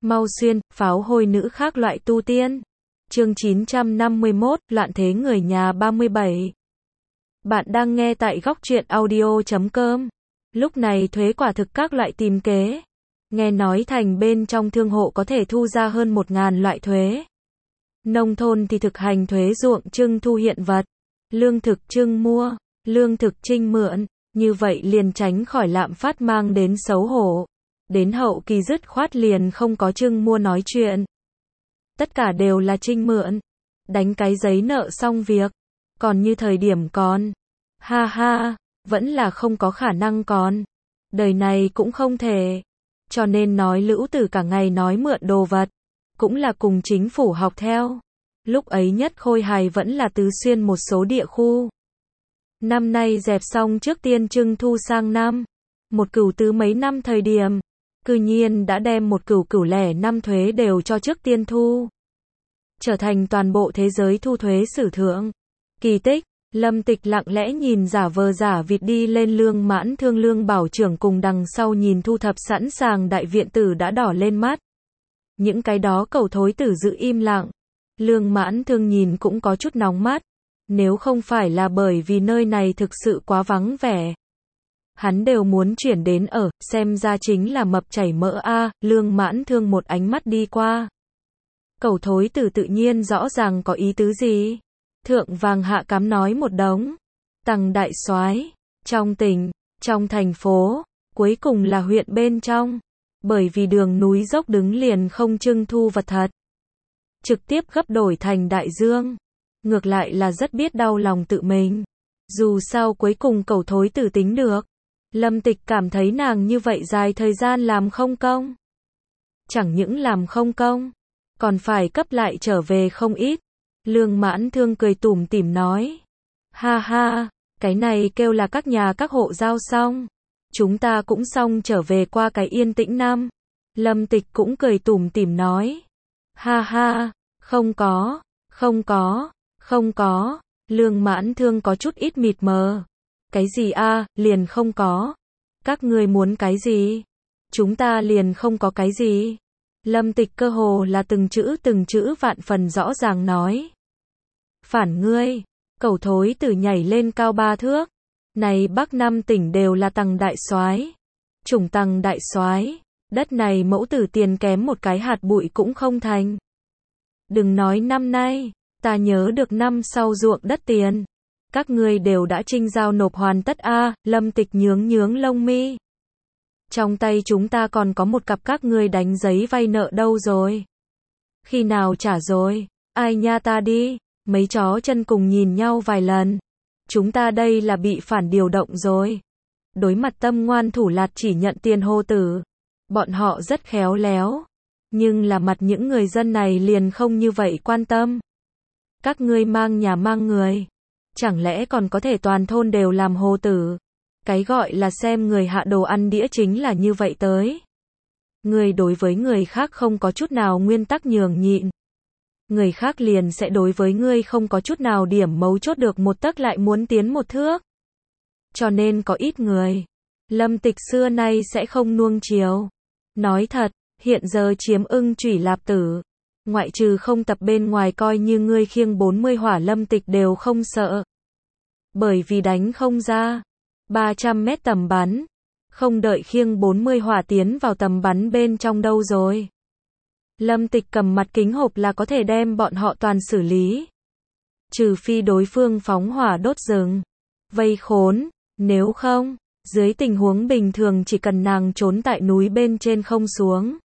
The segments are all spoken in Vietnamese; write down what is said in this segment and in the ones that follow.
mau xuyên, pháo hôi nữ khác loại tu tiên. Chương 951, loạn thế người nhà 37. Bạn đang nghe tại góc truyện audio.com. Lúc này thuế quả thực các loại tìm kế. Nghe nói thành bên trong thương hộ có thể thu ra hơn 1.000 loại thuế. Nông thôn thì thực hành thuế ruộng trưng thu hiện vật, lương thực trưng mua, lương thực trinh mượn, như vậy liền tránh khỏi lạm phát mang đến xấu hổ. Đến hậu kỳ dứt khoát liền không có trưng mua nói chuyện. Tất cả đều là trinh mượn, đánh cái giấy nợ xong việc, còn như thời điểm còn. Ha ha, vẫn là không có khả năng còn. Đời này cũng không thể. Cho nên nói Lữ Tử cả ngày nói mượn đồ vật, cũng là cùng chính phủ học theo. Lúc ấy nhất khôi hài vẫn là Tứ Xuyên một số địa khu. Năm nay dẹp xong trước tiên trưng thu sang năm. Một cửu tứ mấy năm thời điểm, cư nhiên đã đem một cửu lẻ năm thuế đều cho trước tiên thu. Trở thành toàn bộ thế giới thu thuế sử thượng. Kỳ tích, Lâm Tịch lặng lẽ nhìn giả vờ giả vịt đi lên Lương Mãn Thương Lương Bảo Trưởng cùng đằng sau nhìn thu thập sẵn sàng đại viện tử đã đỏ lên mắt. Những cái đó cầu thối tử giữ im lặng. Lương Mãn Thương nhìn cũng có chút nóng mắt. Nếu không phải là bởi vì nơi này thực sự quá vắng vẻ, hắn đều muốn chuyển đến ở, xem ra chính là mập chảy mỡ a. Lương Mãn Thương một ánh mắt đi qua. Cầu thối tử tự nhiên rõ ràng có ý tứ gì. Thượng vàng hạ cám nói một đống. Tằng đại soái, trong tỉnh, trong thành phố, cuối cùng là huyện bên trong. Bởi vì đường núi dốc đứng liền không trưng thu vật thật. Trực tiếp gấp đổi thành đại dương. Ngược lại là rất biết đau lòng tự mình. Dù sao cuối cùng cầu thối tử tính được. Lâm Tịch cảm thấy nàng như vậy dài thời gian làm không công. Chẳng những làm không công, còn phải cấp lại trở về không ít. Lương Mãn Thương cười tủm tỉm nói. Ha ha, cái này kêu là các nhà các hộ giao xong. Chúng ta cũng xong trở về qua cái yên tĩnh năm. Lâm Tịch cũng cười tủm tỉm nói. Ha ha, không có, không có, không có. Lương Mãn Thương có chút ít mịt mờ. Cái gì a, liền không có. Các ngươi muốn cái gì? Chúng ta liền không có cái gì. Lâm Tịch cơ hồ là từng chữ vạn phần rõ ràng nói. Phản ngươi, cầu thối tử nhảy lên cao 3 thước. Này Bắc Nam tỉnh đều là tằng đại soái. Chủng tằng đại soái, đất này mẫu tử tiền kém một cái hạt bụi cũng không thành. Đừng nói năm nay, ta nhớ được năm sau ruộng đất tiền. Các ngươi đều đã trinh giao nộp hoàn tất a. Lâm Tịch nhướng lông mi. Trong tay chúng ta còn có một cặp các ngươi đánh giấy vay nợ đâu rồi? Khi nào trả rồi? Ai nha ta đi. Mấy chó chân cùng nhìn nhau vài lần. Chúng ta đây là bị phản điều động rồi. Đối mặt tâm ngoan thủ lạt chỉ nhận tiền hô tử. Bọn họ rất khéo léo. Nhưng là mặt những người dân này liền không như vậy quan tâm. Các ngươi mang nhà mang người. Chẳng lẽ còn có thể toàn thôn đều làm hô tử? Cái gọi là xem người hạ đồ ăn đĩa chính là như vậy tới. Người đối với người khác không có chút nào nguyên tắc nhường nhịn. Người khác liền sẽ đối với ngươi không có chút nào điểm mấu chốt được một tấc lại muốn tiến một thước. Cho nên có ít người. Lâm Tịch xưa nay sẽ không nuông chiều. Nói thật, hiện giờ chiếm ưng chủy lạp tử. Ngoại trừ không tập bên ngoài coi như ngươi khiêng 40 hỏa Lâm Tịch đều không sợ. Bởi vì đánh không ra. 300 mét tầm bắn. Không đợi khiêng 40 hỏa tiến vào tầm bắn bên trong đâu rồi. Lâm Tịch cầm mặt kính hộp là có thể đem bọn họ toàn xử lý. Trừ phi đối phương phóng hỏa đốt rừng. Vây khốn. Nếu không, dưới tình huống bình thường chỉ cần nàng trốn tại núi bên trên không xuống.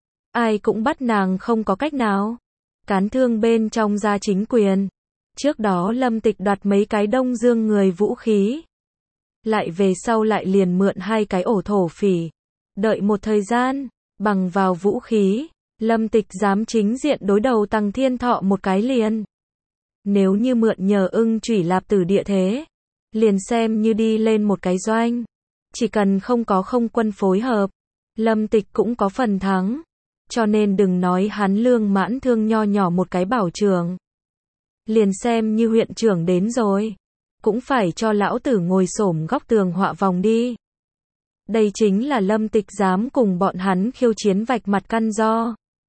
Ai cũng bắt nàng không có cách nào. Cán thương bên trong ra chính quyền. Trước đó Lâm Tịch đoạt mấy cái Đông Dương người vũ khí. Lại về sau lại liền mượn 2 cái ổ thổ phỉ. Đợi một thời gian, bằng vào vũ khí, Lâm Tịch dám chính diện đối đầu Tằng Thiên Thọ một cái liền. Nếu như mượn nhờ ưng chủy lạp tử địa thế, liền xem như đi lên một cái doanh. Chỉ cần không có không quân phối hợp, Lâm Tịch cũng có phần thắng. Cho nên đừng nói hắn Lương Mãn Thương nho nhỏ một cái bảo trưởng. Liền xem như huyện trưởng đến rồi, cũng phải cho lão tử ngồi xổm góc tường họa vòng đi. Đây chính là Lâm Tịch dám cùng bọn hắn khiêu chiến vạch mặt căn do.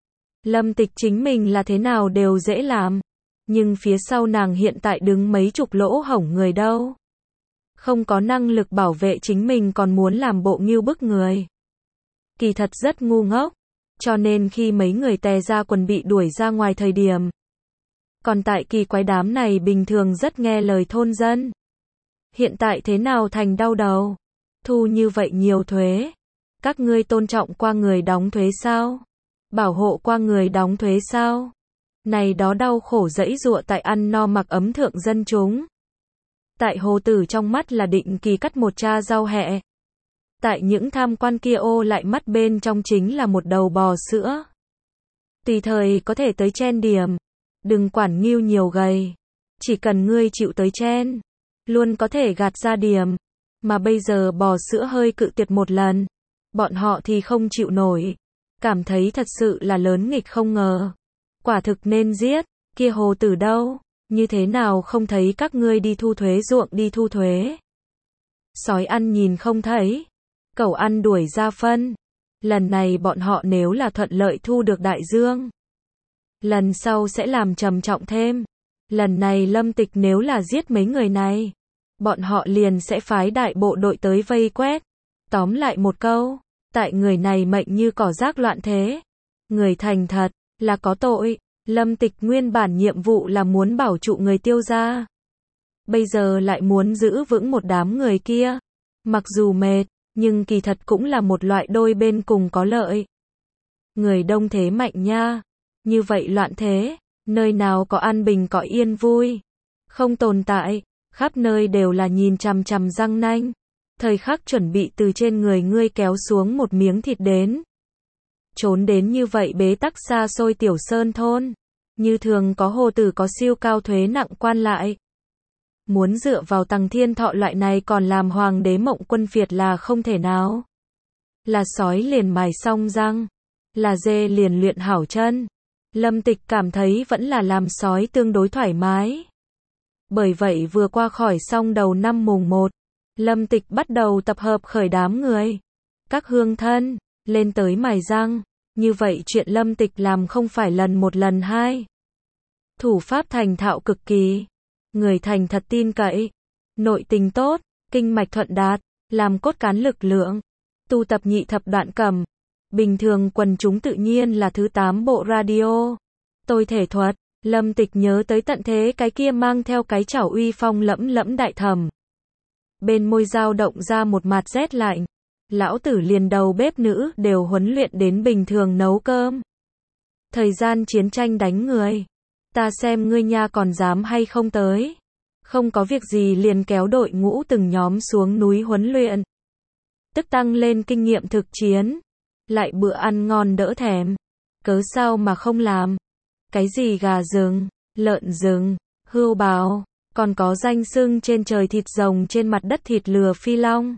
Lâm Tịch chính mình là thế nào đều dễ làm. Nhưng phía sau nàng hiện tại đứng mấy chục lỗ hổng người đâu. Không có năng lực bảo vệ chính mình còn muốn làm bộ ngưu bức người. Kỳ thật rất ngu ngốc. Cho nên khi mấy người tè ra quần bị đuổi ra ngoài thời điểm. Còn tại kỳ quái đám này bình thường rất nghe lời thôn dân. Hiện tại thế nào thành đau đầu? Thu như vậy nhiều thuế. Các ngươi tôn trọng qua người đóng thuế sao? Bảo hộ qua người đóng thuế sao? Này đó đau khổ dẫy dụa tại ăn no mặc ấm thượng dân chúng. Tại Hồ Tử trong mắt là định kỳ cắt một cha rau hẹ. Tại những tham quan kia ô lại mắt bên trong chính là một đầu bò sữa. Tùy thời có thể tới chen điểm. Đừng quản nghiêu nhiều gầy. Chỉ cần ngươi chịu tới chen. Luôn có thể gạt ra điểm. Mà bây giờ bò sữa hơi cự tuyệt một lần. Bọn họ thì không chịu nổi. Cảm thấy thật sự là lớn nghịch không ngờ. Quả thực nên giết. Kia Hồ Tử đâu? Như thế nào không thấy các ngươi đi thu thuế ruộng đi thu thuế? Sói ăn nhìn không thấy. Cẩu ăn đuổi ra phân. Lần này bọn họ nếu là thuận lợi thu được đại dương. Lần sau sẽ làm trầm trọng thêm. Lần này Lâm Tịch nếu là giết mấy người này. Bọn họ liền sẽ phái đại bộ đội tới vây quét. Tóm lại một câu. Tại người này mệnh như cỏ rác loạn thế. Người thành thật, là có tội. Lâm Tịch nguyên bản nhiệm vụ là muốn bảo trụ người Tiêu gia. Bây giờ lại muốn giữ vững một đám người kia. Mặc dù mệt, nhưng kỳ thật cũng là một loại đôi bên cùng có lợi. Người đông thế mạnh nha. Như vậy loạn thế, nơi nào có an bình có yên vui. Không tồn tại, khắp nơi đều là nhìn chằm chằm răng nanh. Thời khắc chuẩn bị từ trên người ngươi kéo xuống một miếng thịt đến. Trốn đến như vậy bế tắc xa xôi tiểu sơn thôn. Như thường có Hồ Tử có siêu cao thuế nặng quan lại. Muốn dựa vào Tằng Thiên Thọ loại này còn làm hoàng đế mộng quân phiệt là không thể nào. Là sói liền mài xong răng. Là dê liền luyện hảo chân. Lâm Tịch cảm thấy vẫn là làm sói tương đối thoải mái. Bởi vậy vừa qua khỏi xong đầu năm mùng 1. Lâm Tịch bắt đầu tập hợp khởi đám người. Các hương thân, lên tới mài răng. Như vậy chuyện Lâm Tịch làm không phải lần một lần hai. Thủ pháp thành thạo cực kỳ. Người thành thật tin cậy. Nội tình tốt, kinh mạch thuận đạt, làm cốt cán lực lượng. Tu tập nhị thập đoạn cầm. Bình thường quần chúng tự nhiên là thứ 8 bộ radio. Tôi thể thuật, Lâm Tịch nhớ tới tận thế cái kia mang theo cái chảo uy phong lẫm lẫm đại thẩm. Bên môi dao động ra một mạt rét lạnh. Lão tử liền đầu bếp nữ đều huấn luyện đến bình thường nấu cơm. Thời gian chiến tranh đánh người. Ta xem ngươi nha còn dám hay không tới. Không có việc gì liền kéo đội ngũ từng nhóm xuống núi huấn luyện. Tức tăng lên kinh nghiệm thực chiến. Lại bữa ăn ngon đỡ thèm. Cớ sao mà không làm. Cái gì gà rừng, lợn rừng, hươu bào. Còn có danh xưng trên trời thịt rồng trên mặt đất thịt lừa phi long.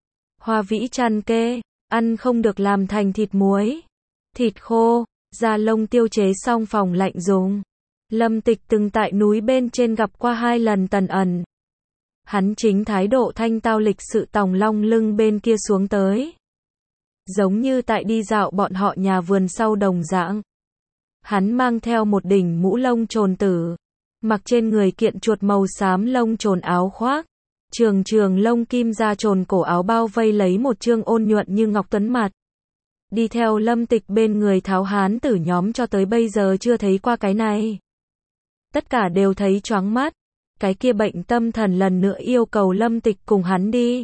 Hoa vĩ chăn kê, ăn không được làm thành thịt muối. Thịt khô, da lông tiêu chế xong phòng lạnh dùng. Lâm Tịch từng tại núi bên trên gặp qua 2 lần Tần Ẩn. Hắn chính thái độ thanh tao lịch sự tòng long lưng bên kia xuống tới. Giống như tại đi dạo bọn họ nhà vườn sau đồng dạng. Hắn mang theo một đỉnh mũ lông trồn tử. Mặc trên người kiện chuột màu xám lông trồn áo khoác. Trường trường lông kim da trồn cổ áo bao vây lấy một trương ôn nhuận như ngọc tuấn mặt. Đi theo Lâm Tịch bên người tháo hán tử nhóm cho tới bây giờ chưa thấy qua cái này. Tất cả đều thấy choáng mắt. Cái kia bệnh tâm thần lần nữa yêu cầu Lâm Tịch cùng hắn đi.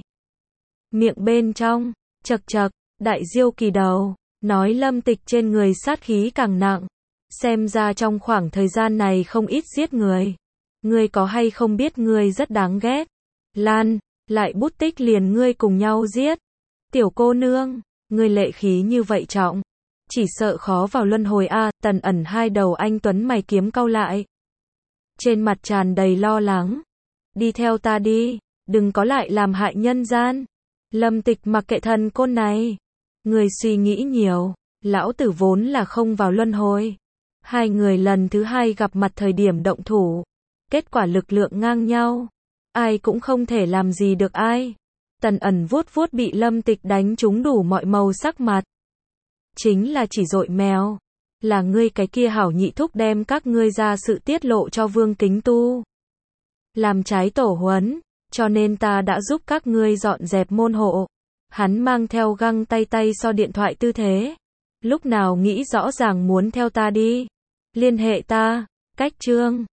Miệng bên trong, chật chật, đại diêu kỳ đầu, nói Lâm Tịch trên người sát khí càng nặng. Xem ra trong khoảng thời gian này không ít giết người. Ngươi có hay không biết ngươi rất đáng ghét. Lan, lại bút tích liền ngươi cùng nhau giết. Tiểu cô nương, ngươi lệ khí như vậy trọng. Chỉ sợ khó vào luân hồi a. Tần Ẩn hai đầu anh tuấn mày kiếm cau lại. Trên mặt tràn đầy lo lắng. Đi theo ta đi, đừng có lại làm hại nhân gian. Lâm Tịch mặc kệ thần côn này. Người suy nghĩ nhiều, lão tử vốn là không vào luân hồi. Hai người lần thứ hai gặp mặt thời điểm động thủ. Kết quả lực lượng ngang nhau. Ai cũng không thể làm gì được ai. Tần Ẩn vuốt vuốt bị Lâm Tịch đánh trúng đủ mọi màu sắc mặt. Chính là chỉ dội mèo. Là ngươi cái kia hảo nhị thúc đem các ngươi ra sự tiết lộ cho Vương Kính Tu. Làm trái tổ huấn, cho nên ta đã giúp các ngươi dọn dẹp môn hộ. Hắn mang theo găng tay so điện thoại tư thế. Lúc nào nghĩ rõ ràng muốn theo ta đi. Liên hệ ta, cách chương.